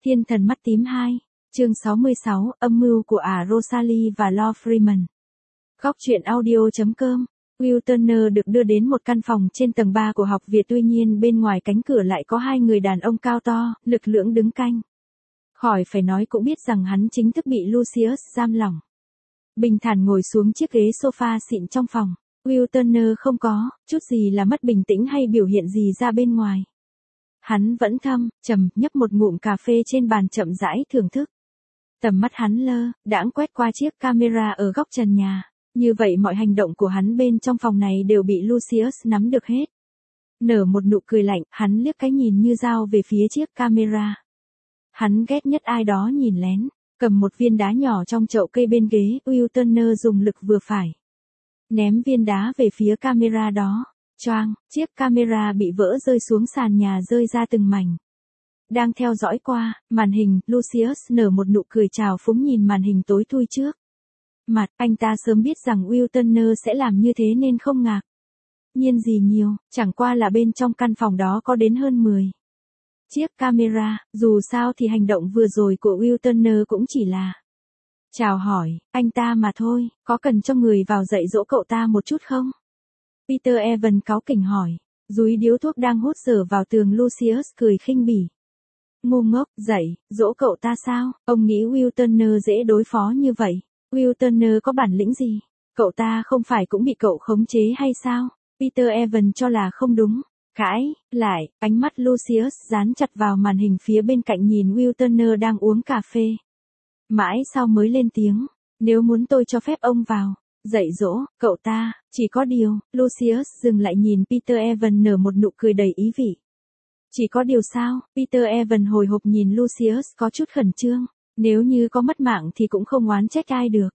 Thiên thần mắt tím 2, chương 66, âm mưu của Rosalie và Lord Freeman. Góc truyện audio.com. Will Turner được đưa đến một căn phòng trên tầng 3 của học viện, tuy nhiên bên ngoài cánh cửa lại có hai người đàn ông cao to, lực lưỡng đứng canh. Khỏi phải nói cũng biết rằng hắn chính thức bị Lucius giam lỏng. Bình thản ngồi xuống chiếc ghế sofa xịn trong phòng. Will Turner không có chút gì là mất bình tĩnh hay biểu hiện gì ra bên ngoài. Hắn vẫn trầm, nhấp một ngụm cà phê trên bàn chậm rãi thưởng thức. Tầm mắt hắn lơ đãng quét qua chiếc camera ở góc trần nhà. Như vậy mọi hành động của hắn bên trong phòng này đều bị Lucius nắm được hết. Nở một nụ cười lạnh, hắn liếc cái nhìn như dao về phía chiếc camera. Hắn ghét nhất ai đó nhìn lén. Cầm một viên đá nhỏ trong chậu cây bên ghế, Will Turner dùng lực vừa phải. Ném viên đá về phía camera đó. Choang, chiếc camera bị vỡ rơi xuống sàn nhà, rơi ra từng mảnh. Đang theo dõi qua màn hình, Lucius nở một nụ cười trào phúng nhìn màn hình tối thui trước mặt. Anh ta sớm biết rằng Will Turner sẽ làm như thế nên không ngạc nhiên gì nhiều, chẳng qua là bên trong căn phòng đó có đến hơn 10 chiếc camera, dù sao thì hành động vừa rồi của Will Turner cũng chỉ là chào hỏi anh ta mà thôi. Có cần cho người vào dạy dỗ cậu ta một chút không? Peter Evans cáu kỉnh hỏi. Dúi điếu thuốc đang hút dở vào tường, Lucius cười khinh bỉ. Ngu ngốc, dạy dỗ cậu ta sao? Ông nghĩ Will Turner dễ đối phó như vậy? Will Turner có bản lĩnh gì? Cậu ta không phải cũng bị cậu khống chế hay sao? Peter Evans cho là không đúng. Cãi lại, ánh mắt Lucius dán chặt vào màn hình phía bên cạnh nhìn Will Turner đang uống cà phê. Mãi sau mới lên tiếng. Nếu muốn tôi cho phép ông vào dạy dỗ cậu ta, chỉ có điều. Lucius dừng lại nhìn Peter Evans nở một nụ cười đầy ý vị. Chỉ có điều sao? Peter Evans hồi hộp nhìn Lucius có chút khẩn trương. Nếu như có mất mạng thì cũng không oán trách ai được.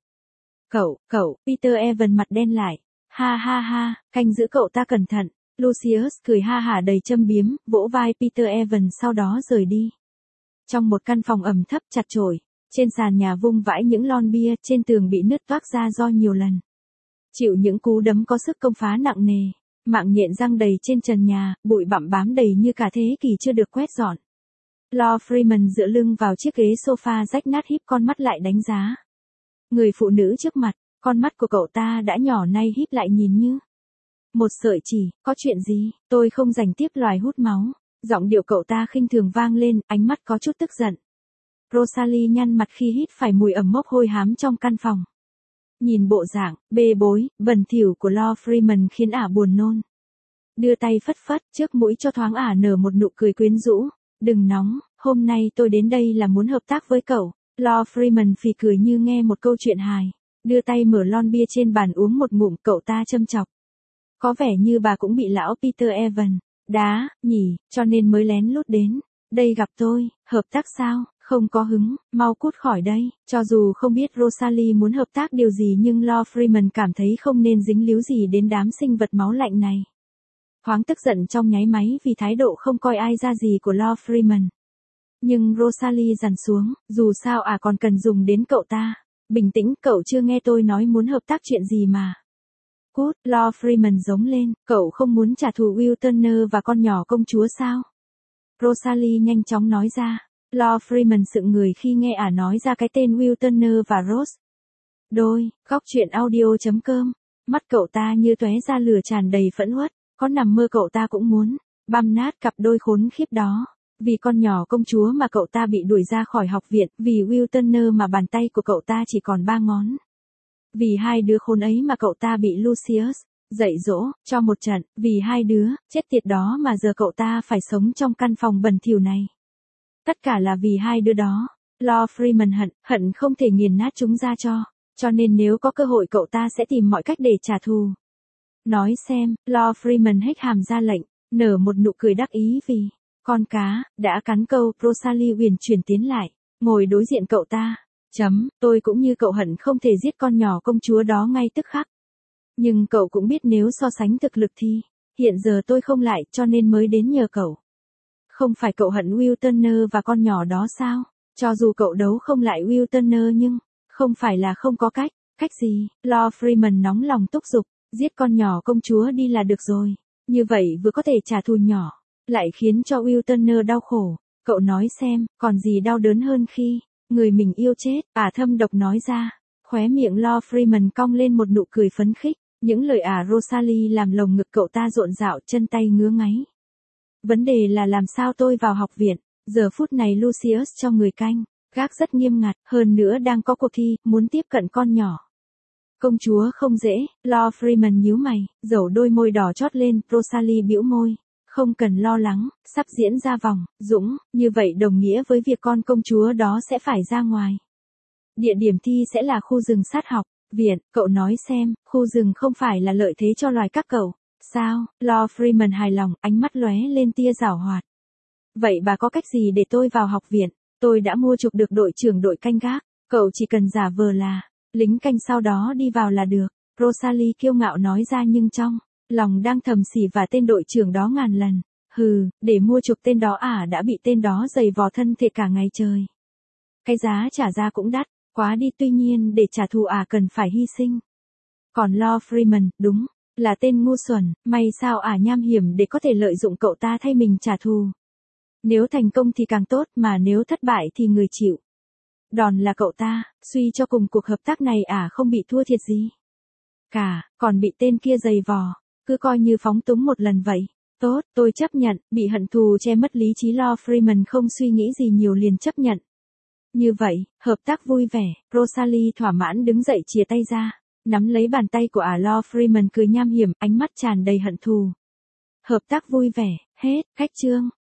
Cậu, Peter Evans mặt đen lại. Ha ha ha, canh giữ cậu ta cẩn thận. Lucius cười ha hả đầy châm biếm, vỗ vai Peter Evans sau đó rời đi. Trong một căn phòng ẩm thấp chặt chội, trên sàn nhà vung vãi những lon bia, trên tường bị nứt toác ra do nhiều lần chịu những cú đấm có sức công phá nặng nề. Mạng nhện răng đầy trên trần nhà, bụi bặm bám đầy như cả thế kỷ chưa được quét dọn. Lord Freeman dựa lưng vào chiếc ghế sofa rách nát, híp con mắt lại đánh giá người phụ nữ trước mặt. Con mắt của cậu ta đã nhỏ nay híp lại nhìn như một sợi chỉ. Có chuyện gì? Tôi không rảnh tiếp loài hút máu. Giọng điệu cậu ta khinh thường vang lên, ánh mắt có chút tức giận. Rosalie nhăn mặt khi hít phải mùi ẩm mốc hôi hám trong căn phòng. Nhìn bộ dạng bê bối, bẩn thỉu của Lord Freeman khiến ả buồn nôn. Đưa tay phất phất trước mũi cho thoáng, ả nở một nụ cười quyến rũ. Đừng nóng, hôm nay tôi đến đây là muốn hợp tác với cậu. Lord Freeman phì cười như nghe một câu chuyện hài. Đưa tay mở lon bia trên bàn uống một ngụm, cậu ta châm chọc. Có vẻ như bà cũng bị lão Peter Evans đá nhỉ, cho nên mới lén lút đến đây gặp tôi. Hợp tác sao? Không có hứng, mau cút khỏi đây. Cho dù không biết Rosalie muốn hợp tác điều gì, nhưng Lord Freeman cảm thấy không nên dính líu gì đến đám sinh vật máu lạnh này. Thoáng tức giận trong nháy máy vì thái độ không coi ai ra gì của Lord Freeman. Nhưng Rosalie dằn xuống, dù sao còn cần dùng đến cậu ta. Bình tĩnh, cậu chưa nghe tôi nói muốn hợp tác chuyện gì mà. Cút, Lord Freeman giống lên, cậu không muốn trả thù Will Turner và con nhỏ công chúa sao? Rosalie nhanh chóng nói ra. Lord Freeman sững người khi nghe ả nói ra cái tên Will Turner và Rose. Góc truyện audio.com. Mắt cậu ta như tóe ra lửa tràn đầy phẫn uất. Có nằm mơ cậu ta cũng muốn băm nát cặp đôi khốn khiếp đó. Vì con nhỏ công chúa mà cậu ta bị đuổi ra khỏi học viện. Vì Will Turner mà bàn tay của cậu ta chỉ còn 3 ngón. Vì hai đứa khốn ấy mà cậu ta bị Lucius dạy dỗ cho một trận. Vì hai đứa chết tiệt đó mà giờ cậu ta phải sống trong căn phòng bẩn thỉu này. Tất cả là vì hai đứa đó. Lord Freeman hận không thể nghiền nát chúng ra cho nên nếu có cơ hội cậu ta sẽ tìm mọi cách để trả thù. Nói xem. Lord Freeman hếch hàm ra lệnh, nở một nụ cười đắc ý vì con cá đã cắn câu. Rosalie uyển chuyển tiến lại, ngồi đối diện cậu ta. Tôi cũng như cậu hận không thể giết con nhỏ công chúa đó ngay tức khắc. Nhưng cậu cũng biết nếu so sánh thực lực thì hiện giờ tôi không lại, cho nên mới đến nhờ cậu. Không phải cậu hận Will Turner và con nhỏ đó sao? Cho dù cậu đấu không lại Will Turner nhưng không phải là không có cách. Cách gì? Lord Freeman nóng lòng thúc giục. Giết con nhỏ công chúa đi là được rồi. Như vậy vừa có thể trả thù nhỏ, lại khiến cho Will Turner đau khổ. cậu nói xem, còn gì đau đớn hơn khi người mình yêu chết, thâm độc nói ra. Khóe miệng Lord Freeman cong lên một nụ cười phấn khích, những lời Rosalie làm lồng ngực cậu ta rộn rạo, chân tay ngứa ngáy. Vấn đề là làm sao tôi vào học viện, giờ phút này Lucius cho người canh, gác rất nghiêm ngặt, hơn nữa đang có cuộc thi, muốn tiếp cận con nhỏ. Công chúa không dễ, Lord Freeman nhíu mày, dầu đôi môi đỏ chót lên, Rosalie bĩu môi. Không cần lo lắng, sắp diễn ra vòng, dũng, như vậy đồng nghĩa với việc con công chúa đó sẽ phải ra ngoài. Địa điểm thi sẽ là khu rừng sát học, viện, cậu nói xem, khu rừng không phải là lợi thế cho loài các cậu. Sao? Lord Freeman hài lòng, ánh mắt lóe lên tia giảo hoạt. Vậy bà có cách gì để tôi vào học viện? Tôi đã mua chuộc được đội trưởng đội canh gác, cậu chỉ cần giả vờ là lính canh sau đó đi vào là được. Rosalie kiêu ngạo nói ra nhưng trong lòng đang thầm xỉ và tên đội trưởng đó ngàn lần. Hừ, để mua chuộc tên đó đã bị tên đó giày vò thân thể cả ngày trời. Cái giá trả ra cũng đắt, quá đi, tuy nhiên để trả thù cần phải hy sinh. Còn Lord Freeman, đúng, là tên ngu xuẩn, may sao nham hiểm để có thể lợi dụng cậu ta thay mình trả thù. Nếu thành công thì càng tốt, mà nếu thất bại thì người chịu đòn là cậu ta, suy cho cùng cuộc hợp tác này không bị thua thiệt gì cả, còn bị tên kia giày vò, cứ coi như phóng túng một lần vậy. Tốt, tôi chấp nhận, bị hận thù che mất lý trí. Lord Freeman không suy nghĩ gì nhiều liền chấp nhận. Như vậy, hợp tác vui vẻ, Rosalie thỏa mãn đứng dậy chìa tay ra, nắm lấy bàn tay của Lord Freeman cười nham hiểm, ánh mắt tràn đầy hận thù. Hợp tác vui vẻ, hết, cách chương.